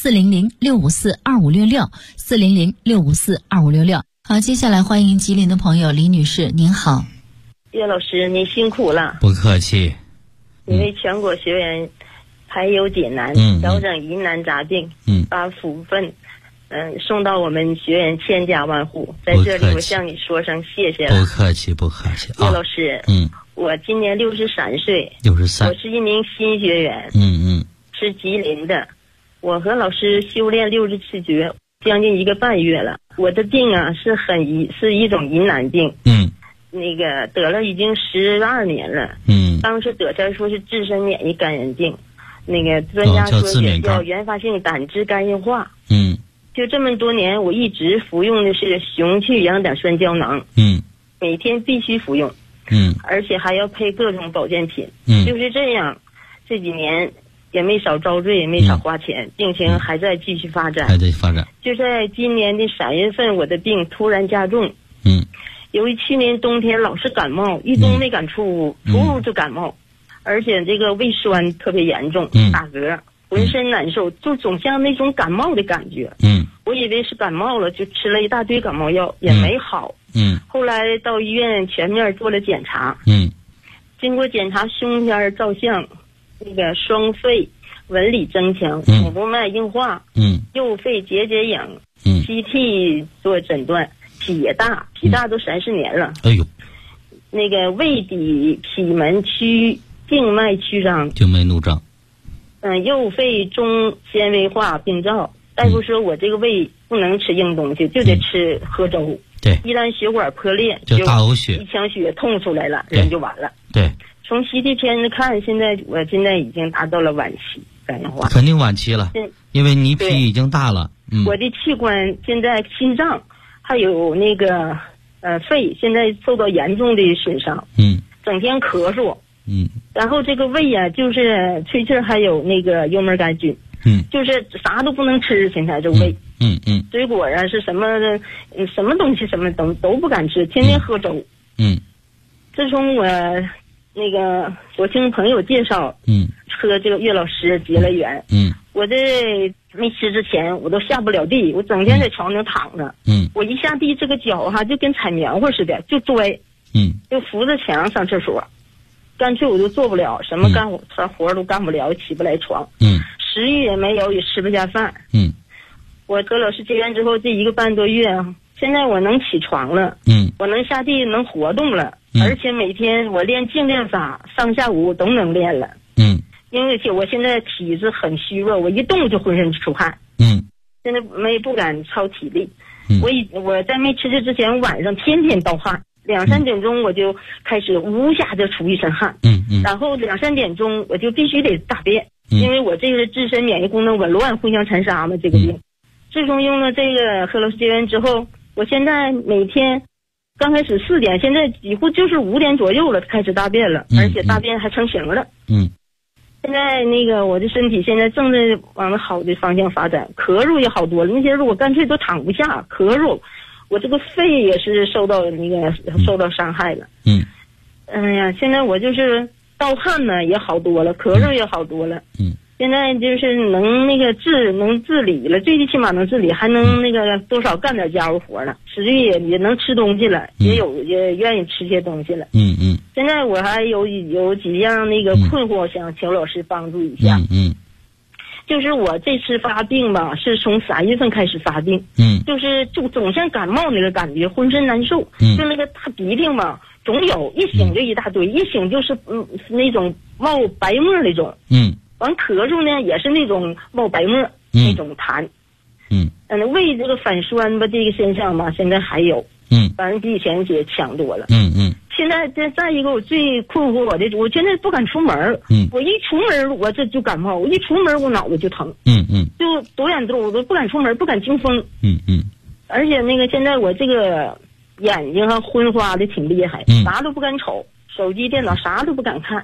B: 400-654-2566，400-654-2566。好，接下来欢迎吉林的朋友李女士，您好。
E: 叶老师，您辛苦了。
C: 不客气。
E: 因为全国学员排忧解难，调整疑难杂病，把福分送到我们学员千家万户，在这里我向你说声谢谢了。
C: 不客气。
E: 叶老师，我今年63岁
C: ，63，
E: 我是一名新学员，是吉林的。我和老师修炼六字诀将近1个半月了。我的病是一种疑难病，那个得了已经12年了，当时得出来说是自身免疫感染病，那个专家说是叫原发性胆汁肝硬化，
G: 就这么多年，我一直服用的是雄去氧胆酸胶囊，每天必须服用，而且还要配各种保健品，就是这样，这几年也没少遭罪，也没少花钱，病情还在继续发展，就在今年的3月份，我的病突然加重，由于去年冬天老是感冒，一冬没敢出屋，出屋就感冒，而且这个胃酸特别严重，打嗝，浑身难受，就总像那种感冒的感觉。我以为是感冒了，就吃了一大堆感冒药，也没好。后来到医院全面做了检查。经过检查，胸片照相，那个双肺纹理增强，腹部脉硬化，右肺结节影，CT 做诊断，脾也大，脾大都30年了。哎呦，那个胃底脾门区静脉曲张，
C: 静脉怒张。
G: 右肺中纤维化病灶，大夫说我这个胃不能吃硬东西，就得吃喝粥。
C: 对，
G: 一旦血管破裂，
C: 就大呕血，
G: 一腔血痛出来了，人就完了。
C: 对，
G: 从CT片子看，我现在已经达到了晚期肝硬化，
C: 肯定晚期了，因为你脾已经大了。
G: 我的器官现在心脏还有那个肺现在受到严重的损伤，整天咳嗽。然后这个胃啊，就是吹气还有那个幽门杆菌，就是啥都不能吃，现在这胃，水果啊是什么东西什么都不敢吃，天天喝粥。自从我我听朋友介绍，和这个岳老师结了缘，我这没吃之前我都下不了地，我整天在床上躺着，我一下地这个脚就跟踩棉花似的，就拽，就扶着墙上厕所。干脆我就做不了什么活都干不了，起不来床，食欲也没有，也吃不下饭。我和老师结缘之后，这1个半多月，现在我能起床了，我能下地能活动了，而且每天我练静练法，上下午都能练了。因为我现在体质很虚弱，我一动就浑身出汗。现在不敢操体力。我在没吃这之前，晚上天天盗汗。2、3点钟我就开始呜下就出一身汗，然后2、3点钟我就必须得大便，因为我这个自身免疫功能紊乱，互相残杀嘛，这个病。自从用了这个和老师结缘之后，我现在每天刚开始4点，现在几乎就是5点左右了开始大便了，而且大便还成型了。现在我的身体现在正在往好的方向发展，咳嗽也好多了，那些日我干脆都躺不下，咳嗽。我这个肺也是受到伤害了。现在我就是盗汗呢也好多了，咳嗽也好多了。现在就是能自理了，最起码能自理，还能多少干点家务活了，实际也能吃东西了，也愿意吃些东西了。现在我还有几样困惑，想请老师帮助一下。就是我这次发病吧，是从3月份开始发病，就总像感冒那个感觉，浑身难受，就那个大鼻涕嘛，总有一醒就一大堆，一醒就是那种冒白沫那种，完咳嗽呢也是那种冒白沫那种痰，胃这个反酸吧，这个现象嘛，现在还有，反正比以前也强多了。现在再一个我最困惑我现在不敢出门，我一出门我这就感冒，我一出门我脑子就疼，就多眼洞我都不敢出门，不敢经风，而且现在我这个眼睛昏花的挺厉害，啥都不敢瞅，手机电脑啥都不敢看，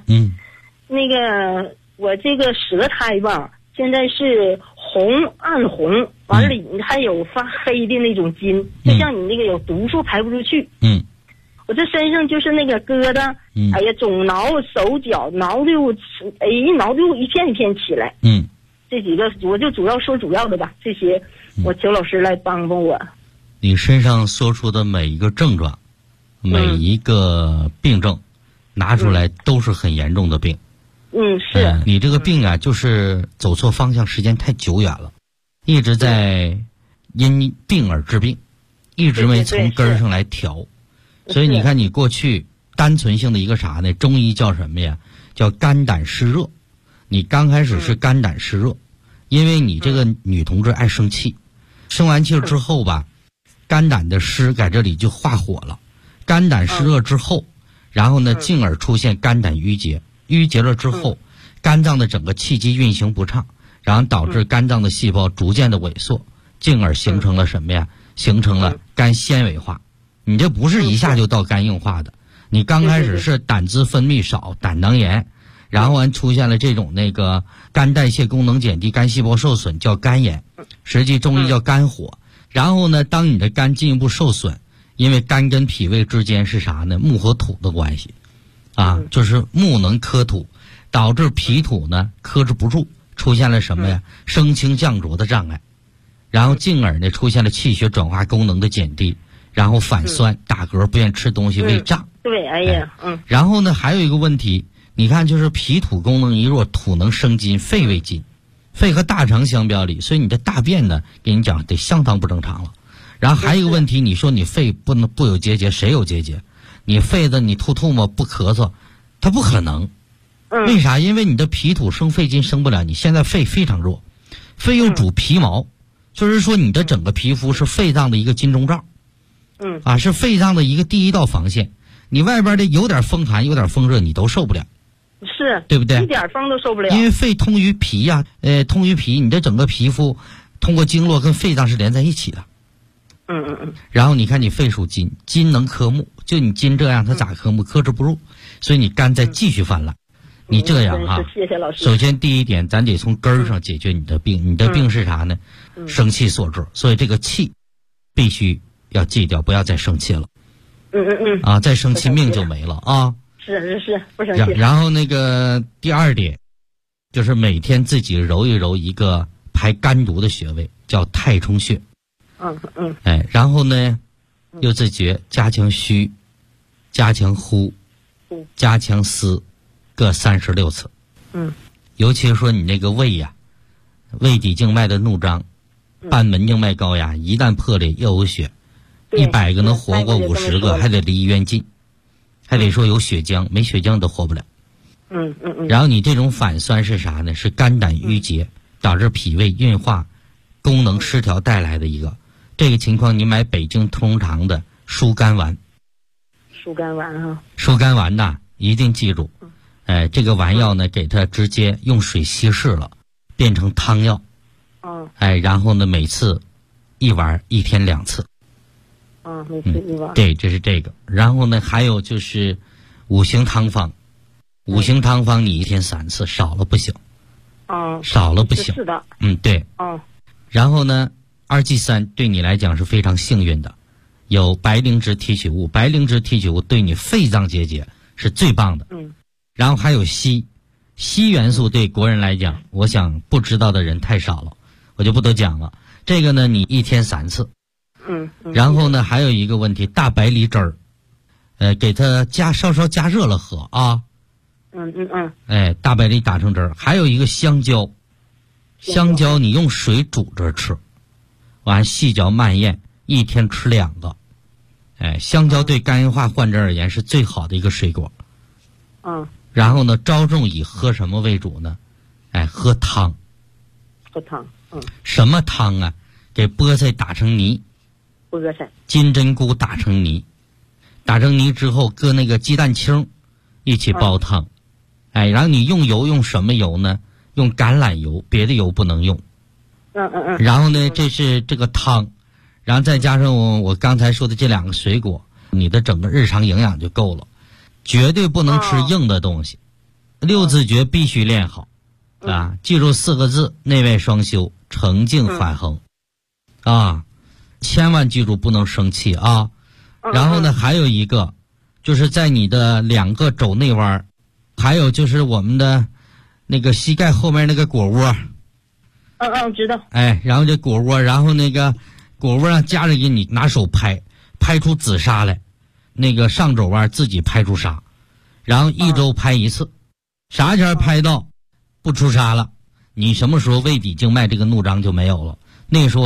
G: 我这个舌苔吧现在是暗红，完了还有发黑的那种筋，就像你有毒素排不出去。我这身上就是疙瘩，哎呀，总挠手脚，挠的一挠就一片一片起来。这几个我就主要的吧，这些我求老师来帮帮我。
C: 你身上说出的每一个症状，每一个病症，拿出来都是很严重的病。
G: 是。
C: 你这个病啊，就是走错方向时间太久远了，一直在因病而治病，一直没从根上来调。所以你看，你过去单纯性的一个啥呢？中医叫什么呀？叫肝胆湿热。你刚开始是肝胆湿热，因为你这个女同志爱生气，生完气之后吧，肝胆的湿在这里就化火了。肝胆湿热之后，然后呢，进而出现肝胆郁结，郁结了之后，肝脏的整个气机运行不畅，然后导致肝脏的细胞逐渐的萎缩， 进而形成了什么呀？形成了肝纤维化。你这不是一下就到肝硬化的，你刚开始是胆汁分泌少，胆囊炎，然后出现了这种那个肝代谢功能减低，肝细胞受损，叫肝炎，实际中医叫肝火。然后呢，当你的肝进一步受损，因为肝跟脾胃之间是啥呢？木和土的关系啊，就是木能克土，导致脾土呢克制不住，出现了什么呀？升清降浊的障碍，然后进而呢出现了气血转化功能的减低，然后反酸、打嗝、不愿吃东西、胃胀。
G: 对，哎呀，
C: 然后呢，还有一个问题，你看，就是脾土功能一弱，土能生津，肺为津，肺和大肠相表里，所以你的大便呢，给你讲得相当不正常了。然后还有一个问题，你说你肺不有结节，谁有结节？你肺的你吐沫不咳嗽，它不可能。为啥？因为你的脾土生肺津生不了，你现在肺非常弱，肺又主皮毛，就是说你的整个皮肤是肺脏的一个金钟罩，是肺脏的一个第一道防线。你外边的有点风寒，有点风热，你都受不了，
G: 是
C: 对不对？
G: 一点风都受不了。
C: 因为肺通于皮呀，通于皮，你的整个皮肤通过经络跟肺脏是连在一起的。然后你看你肺属金，金能克木，就你金这样，它咋克木？克制不住，所以你肝再继续泛滥。你这样啊，
G: 谢谢老师。
C: 首先第一点，咱得从根儿上解决你的病。你的病是啥呢？生气所致，所以这个气必须要忌掉，不要再生气了。再生气命就没了啊！
G: 是，不生气。
C: 然后那个第二点，就是每天自己揉一揉一个排肝毒的穴位，叫太冲穴。然后呢，又自觉加强虚，加强呼，加强思，各36次。尤其是说你那个胃呀，胃底静脉的怒张，半门静脉高压，一旦破裂又有血。100个能活过50个，还得离医院近，还得说有血浆，没血浆都活不了。然后你这种反酸是啥呢？是肝胆郁结，导致脾胃运化功能失调带来的一个。这个情况你买北京通常的疏肝丸。
G: 疏肝丸啊。疏
C: 肝丸呐，一定记住，这个丸药呢，给它直接用水稀释了，变成汤药。然后呢，每次1丸，1天2次。
G: 每次1丸。
C: 对，这是这个。然后呢，还有就是五行汤方。五行汤方你1天3次，少了不行。少了不行。
G: 是的。
C: 对。然后呢，2G3对你来讲是非常幸运的，有白灵芝提取物。白灵芝提取物对你肺脏结节是最棒的。然后还有硒元素对国人来讲，我想不知道的人太少了，我就不多讲了。这个呢，你1天3次。然后呢，还有一个问题，大白梨汁儿，给它稍稍加热了喝啊。大白梨打成汁儿。还有一个香蕉，香蕉你用水煮着吃，完细嚼慢咽，1天吃2个。香蕉对肝硬化患者而言是最好的一个水果。然后呢，着重以喝什么为主呢？喝汤。
G: 喝汤。
C: 什么汤啊？给菠菜打成泥。
G: 菠菜。
C: 金针菇打成泥，打成泥之后搁那个鸡蛋清一起煲汤。然后你用油用什么油呢？用橄榄油，别的油不能用。然后呢，这是这个汤，然后再加上我刚才说的这2个水果，你的整个日常营养就够了。绝对不能吃硬的东西。6字诀必须练好记住4个字：内外双修，澄净缓衡。千万记住不能生气啊。然后呢，还有一个就是在你的2个肘内弯，还有就是我们的那个膝盖后面那个腘窝。
G: 知道。
C: 然后这腘窝，然后那个腘窝上夹着给你拿手拍出紫砂来，那个上肘弯自己拍出砂，然后1周拍1次，啥前拍到不出砂了，你什么时候胃底静脉这个怒张就没有了，那个时候